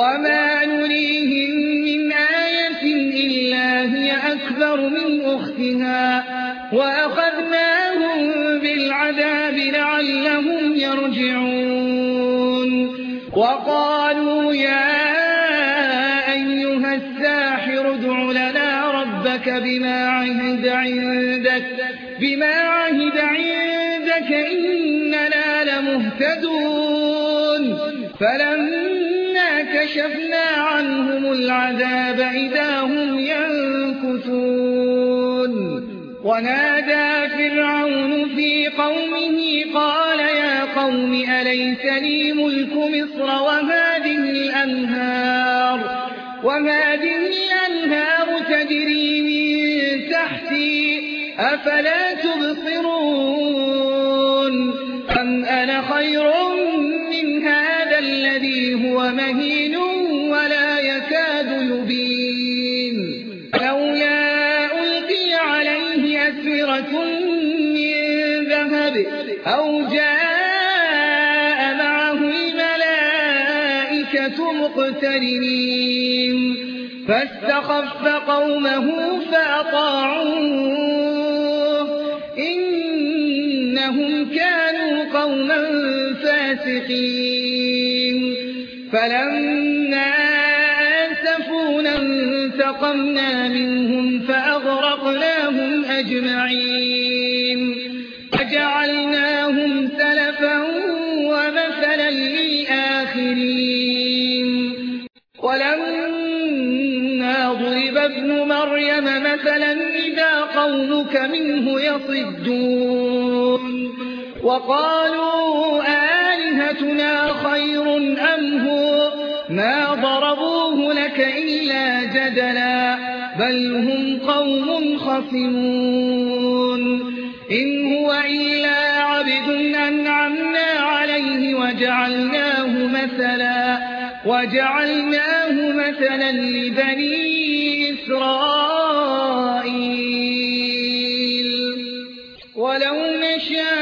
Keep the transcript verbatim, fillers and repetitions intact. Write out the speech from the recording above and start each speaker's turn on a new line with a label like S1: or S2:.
S1: وما نريهم من آية إلا هي أكبر من أختها وأخذناهم بالعذاب لعلهم يرجعون وقالوا يا أيها الساحر ادع لنا ربك بما عهد عندك بما عهد عندك إننا لمهتدون فلما كشفنا عنهم العذاب إذا هم ينكثون ونادى فرعون في قومه قال يا قوم أليس لي ملك مصر وهذه الأنهار وهذه الأنهار تجري من تحتي أفلا تبصرون أم أنا خير من هذا الذي هو مهين ولا يكاد يبين لولا ألقي عليه أسورة من ذهب أو جاء معه الملائكة مقترنين فاستخف قومه فأطاعوه إنهم كانوا قوما فاسقين فلما آسفونا انتقمنا منهم فأغرقناهم أجمعين فجعلناهم سلفا ومثلا للآخرين ولما ضرب ابن مريم مثلا إذا قومك منه يصدون وقالوا آلهتنا خير أم هو ما ضربوه لك إلا جدلا بل هم قوم خصمون إن هو إلا عبد أنعمنا عليه وجعلناه مثلا وجعلناه مثلا لبني إسرائيل ولو نشاء